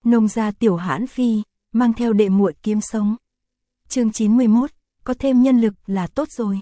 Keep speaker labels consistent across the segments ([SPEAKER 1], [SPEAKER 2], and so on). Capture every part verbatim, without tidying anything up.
[SPEAKER 1] Nông gia Tiểu Hãn Phi, mang theo đệ muội kiếm sống. Chương chín mươi mốt, có thêm nhân lực là tốt rồi.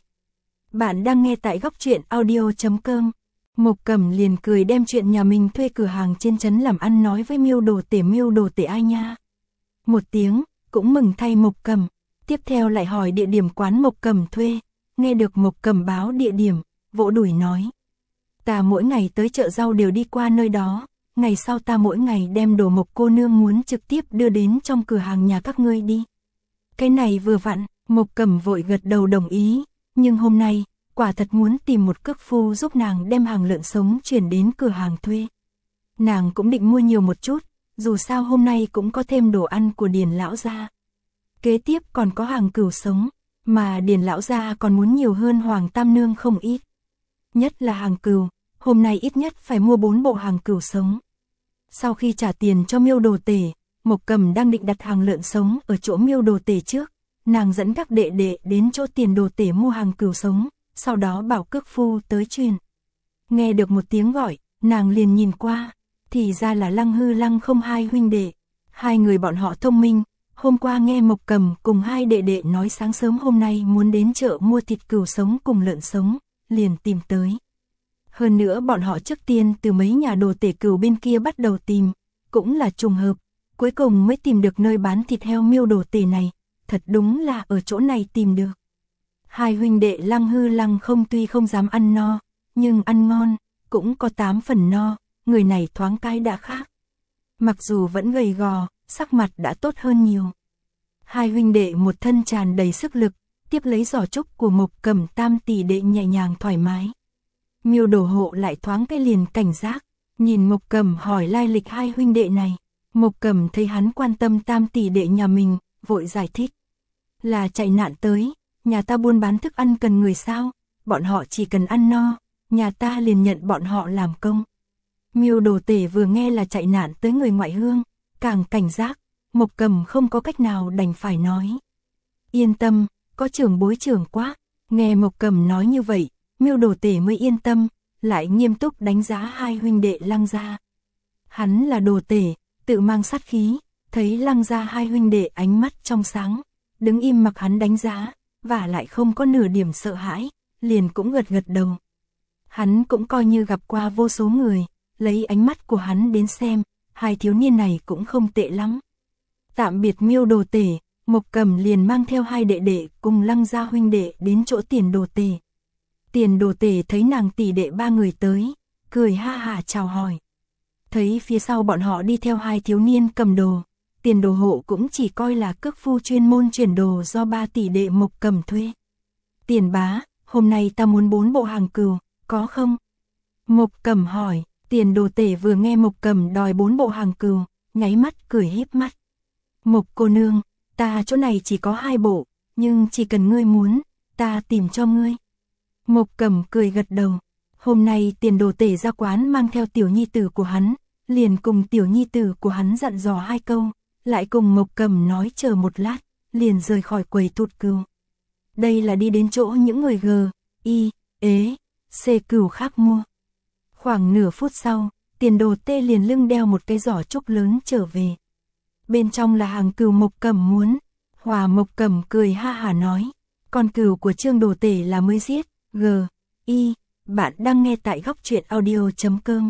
[SPEAKER 1] Bạn đang nghe tại góc truyện audio chấm com. Mộc Cẩm liền cười đem chuyện nhà mình thuê cửa hàng trên trấn làm ăn nói với Miêu Đồ Tể. Miêu Đồ Tể ai nha? Một tiếng, cũng mừng thay Mộc Cẩm. Tiếp theo lại hỏi địa điểm quán Mộc Cẩm thuê. Nghe được Mộc Cẩm báo địa điểm, vỗ đùi nói: ta mỗi ngày tới chợ rau đều đi qua nơi đó, ngày sau ta mỗi ngày đem đồ Mộc cô nương muốn trực tiếp đưa đến trong cửa hàng nhà các ngươi đi. Cái này vừa vặn, Mộc Cẩm vội gật đầu đồng ý, nhưng hôm nay, quả thật muốn tìm một cước phu giúp nàng đem hàng lợn sống chuyển đến cửa hàng thuê. Nàng cũng định mua nhiều một chút, dù sao hôm nay cũng có thêm đồ ăn của Điền lão gia. Kế tiếp còn có hàng cừu sống, mà Điền lão gia còn muốn nhiều hơn Hoàng Tam Nương không ít. Nhất là hàng cừu, hôm nay ít nhất phải mua bốn bộ hàng cừu sống. Sau khi trả tiền cho Miêu Đồ Tể, Mộc Cẩm đang định đặt hàng lợn sống ở chỗ Miêu Đồ Tể trước, nàng dẫn các đệ đệ đến chỗ Tiền Đồ Tể mua hàng cừu sống, sau đó bảo cước phu tới truyền. Nghe được một tiếng gọi, nàng liền nhìn qua, thì ra là Lăng Hư Lăng Không hai huynh đệ. Hai người bọn họ thông minh, hôm qua nghe Mộc Cẩm cùng hai đệ đệ nói sáng sớm hôm nay muốn đến chợ mua thịt cừu sống cùng lợn sống, liền tìm tới. Hơn nữa bọn họ trước tiên từ mấy nhà đồ tể cừu bên kia bắt đầu tìm, cũng là trùng hợp, cuối cùng mới tìm được nơi bán thịt heo Miêu Đồ Tể này, thật đúng là ở chỗ này tìm được. Hai huynh đệ Lăng Hư Lăng Không tuy không dám ăn no, nhưng ăn ngon, cũng có tám phần no, người này thoáng cái đã khác. Mặc dù vẫn gầy gò, sắc mặt đã tốt hơn nhiều. Hai huynh đệ một thân tràn đầy sức lực, tiếp lấy giỏ trúc của Mộc Cẩm tam tỷ đệ nhẹ nhàng thoải mái. Miêu Đồ Hộ lại thoáng cái liền cảnh giác, nhìn Mộc Cẩm hỏi lai lịch hai huynh đệ này. Mộc Cẩm thấy hắn quan tâm tam tỷ đệ nhà mình, vội giải thích: là chạy nạn tới, nhà ta buôn bán thức ăn cần người sao, bọn họ chỉ cần ăn no, nhà ta liền nhận bọn họ làm công. Miêu Đồ Tể vừa nghe là chạy nạn tới người ngoại hương, càng cảnh giác, Mộc Cẩm không có cách nào đành phải nói: yên tâm, có trưởng bối trưởng quá. Nghe Mộc Cẩm nói như vậy, Miêu Đồ Tể mới yên tâm, lại nghiêm túc đánh giá hai huynh đệ Lăng gia. Hắn là Đồ Tể, tự mang sát khí, thấy Lăng gia hai huynh đệ ánh mắt trong sáng, đứng im mặc hắn đánh giá, và lại không có nửa điểm sợ hãi, liền cũng gật gật đầu. Hắn cũng coi như gặp qua vô số người, lấy ánh mắt của hắn đến xem, hai thiếu niên này cũng không tệ lắm. Tạm biệt Miêu Đồ Tể, Mộc Cẩm liền mang theo hai đệ đệ cùng Lăng gia huynh đệ đến chỗ Tiền Đồ Tể. Tiền Đồ Tể thấy nàng tỷ đệ ba người tới, cười ha hả chào hỏi. Thấy phía sau bọn họ đi theo hai thiếu niên cầm đồ, Tiền Đồ Hộ cũng chỉ coi là cước phu chuyên môn chuyển đồ do ba tỷ đệ Mộc Cẩm thuê. Tiền bá, hôm nay ta muốn bốn bộ hàng cừu, có không? Mộc Cẩm hỏi. Tiền Đồ Tể vừa nghe Mộc Cẩm đòi bốn bộ hàng cừu, nháy mắt cười híp mắt. Mộc cô nương, ta chỗ này chỉ có hai bộ, nhưng chỉ cần ngươi muốn, ta tìm cho ngươi. Mộc Cẩm cười gật đầu. Hôm nay Tiền Đồ Tể ra quán mang theo tiểu nhi tử của hắn, liền cùng tiểu nhi tử của hắn dặn dò hai câu, lại cùng Mộc Cẩm nói chờ một lát, liền rời khỏi quầy thụt cừu. Đây là đi đến chỗ những người G, Y, Ế, C cừu khác mua. Khoảng nửa phút sau, Tiền Đồ Tể liền lưng đeo một cái giỏ trúc lớn trở về. Bên trong là hàng cừu Mộc Cẩm muốn. Hòa Mộc Cẩm cười ha hả nói: con cừu của Trương Đồ Tể là mới giết. G, Y, bạn đang nghe tại góc truyện audio chấm com.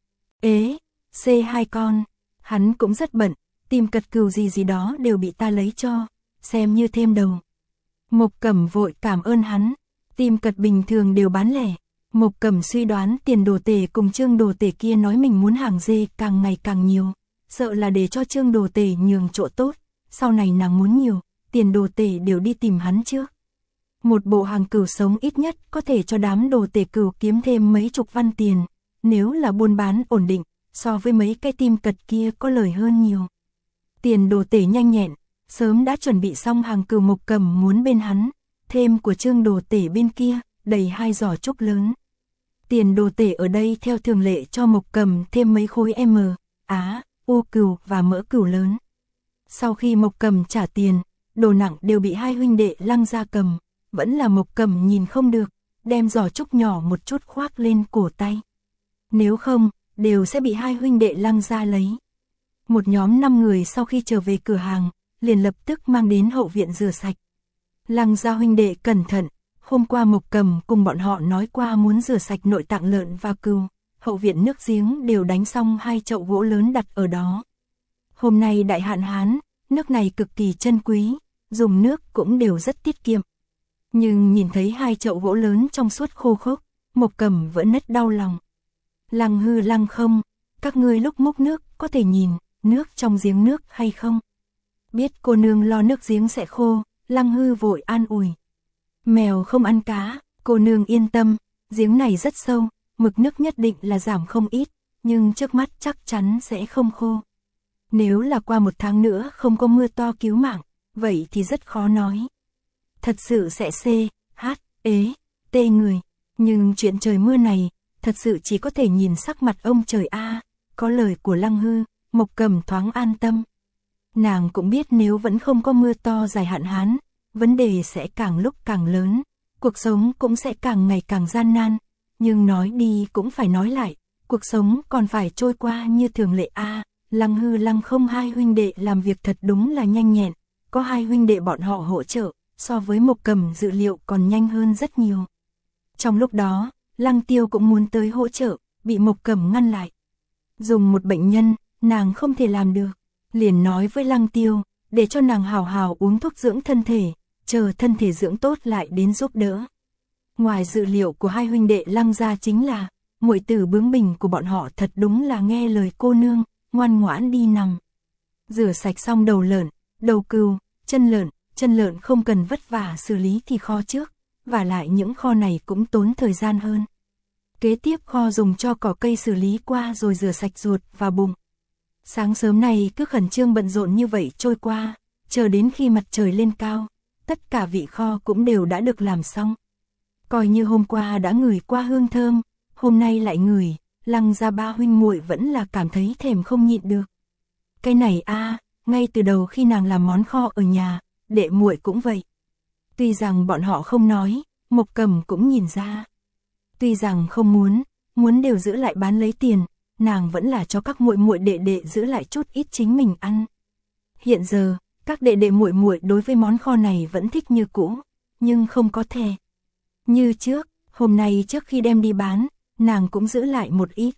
[SPEAKER 1] Ế, C hai con, hắn cũng rất bận, tìm cật cừu gì gì đó đều bị ta lấy cho, xem như thêm đầu. Mộc Cẩm vội cảm ơn hắn, tìm cật bình thường đều bán lẻ. Mộc Cẩm suy đoán Tiền Đồ Tể cùng Trương Đồ Tể kia nói mình muốn hàng dê càng ngày càng nhiều, sợ là để cho Trương Đồ Tể nhường chỗ tốt, sau này nàng muốn nhiều, Tiền Đồ Tể đều đi tìm hắn trước. Một bộ hàng cừu sống ít nhất có thể cho đám Đồ Tể cừu kiếm thêm mấy chục văn tiền, nếu là buôn bán ổn định, so với mấy cái tim cật kia có lời hơn nhiều. Tiền Đồ Tể nhanh nhẹn, sớm đã chuẩn bị xong hàng cừu Mộc Cẩm muốn bên hắn, thêm của Trương Đồ Tể bên kia, đầy hai giỏ trúc lớn. Tiền Đồ Tể ở đây theo thường lệ cho Mộc Cẩm thêm mấy khối M, Á, U cừu và mỡ cừu lớn. Sau khi Mộc Cẩm trả tiền, đồ nặng đều bị hai huynh đệ Lăng gia cầm, vẫn là Mộc Cẩm nhìn không được, đem giỏ trúc nhỏ một chút khoác lên cổ tay. Nếu không, đều sẽ bị hai huynh đệ Lăng gia lấy. Một nhóm năm người sau khi trở về cửa hàng, liền lập tức mang đến hậu viện rửa sạch. Lăng gia huynh đệ cẩn thận, hôm qua Mộc Cầm cùng bọn họ nói qua muốn rửa sạch nội tạng lợn và cừu, hậu viện nước giếng đều đánh xong hai chậu gỗ lớn đặt ở đó. Hôm nay đại hạn hán, nước này cực kỳ chân quý, dùng nước cũng đều rất tiết kiệm. Nhưng nhìn thấy hai chậu gỗ lớn trong suốt khô khốc, Mộc Cầm vẫn nứt đau lòng. Lăng Hư Lăng Không, các ngươi lúc múc nước có thể nhìn nước trong giếng nước hay không? Biết cô nương lo nước giếng sẽ khô, Lăng Hư vội an ủi. Mèo không ăn cá, cô nương yên tâm, giếng này rất sâu, mực nước nhất định là giảm không ít, nhưng trước mắt chắc chắn sẽ không khô. Nếu là qua một tháng nữa không có mưa to cứu mạng, vậy thì rất khó nói. Thật sự sẽ xê, hát, ế, tê người, nhưng chuyện trời mưa này, thật sự chỉ có thể nhìn sắc mặt ông trời a. Có lời của Lăng Hư, Mộc Cầm thoáng an tâm. Nàng cũng biết nếu vẫn không có mưa to dài hạn hán, vấn đề sẽ càng lúc càng lớn, cuộc sống cũng sẽ càng ngày càng gian nan, nhưng nói đi cũng phải nói lại, cuộc sống còn phải trôi qua như thường lệ a. Lăng Hư Lăng Không hai huynh đệ làm việc thật đúng là nhanh nhẹn, có hai huynh đệ bọn họ hỗ trợ, so với Mộc Cầm dự liệu còn nhanh hơn rất nhiều. Trong lúc đó, Lăng Tiêu cũng muốn tới hỗ trợ, bị Mộc Cầm ngăn lại. Dùng một bệnh nhân, nàng không thể làm được, liền nói với Lăng Tiêu, để cho nàng hào hào uống thuốc dưỡng thân thể, chờ thân thể dưỡng tốt lại đến giúp đỡ. Ngoài dự liệu của hai huynh đệ Lăng gia chính là, muội tử bướng bỉnh của bọn họ thật đúng là nghe lời cô nương, ngoan ngoãn đi nằm. Rửa sạch xong đầu lợn, đầu cừu, chân lợn, chân lợn không cần vất vả xử lý thì kho trước, và lại những kho này cũng tốn thời gian hơn. Kế tiếp kho dùng cho cỏ cây xử lý qua rồi rửa sạch ruột và bụng. Sáng sớm này cứ khẩn trương bận rộn như vậy trôi qua, chờ đến khi mặt trời lên cao, tất cả vị kho cũng đều đã được làm xong. Coi như hôm qua đã ngửi qua hương thơm, hôm nay lại ngửi, Lăng gia ba huynh muội vẫn là cảm thấy thèm không nhịn được. Cái này a, ngay từ đầu khi nàng làm món kho ở nhà, đệ muội cũng vậy. Tuy rằng bọn họ không nói, Mộc Cầm cũng nhìn ra. Tuy rằng không muốn, muốn đều giữ lại bán lấy tiền, nàng vẫn là cho các muội muội đệ đệ giữ lại chút ít chính mình ăn. Hiện giờ, các đệ đệ muội muội đối với món kho này vẫn thích như cũ, nhưng không có thè. Như trước, hôm nay trước khi đem đi bán, nàng cũng giữ lại một ít.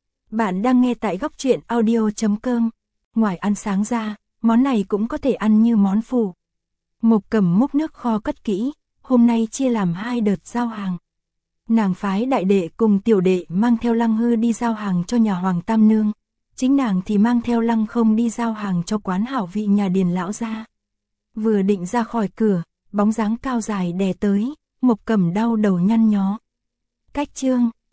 [SPEAKER 1] Bạn đang nghe tại góc truyện audio chấm com. Ngoài ăn sáng ra, món này cũng có thể ăn như món phụ. Mộc Cầm múc nước kho cất kỹ, hôm nay chia làm hai đợt giao hàng. Nàng phái đại đệ cùng tiểu đệ mang theo Lăng Hư đi giao hàng cho nhà Hoàng Tam Nương, chính nàng thì mang theo Lăng Không đi giao hàng cho quán hảo vị nhà Điền lão gia. Vừa định ra khỏi cửa, bóng dáng cao dài đè tới, Mộc Cầm đau đầu nhăn nhó. Cách chương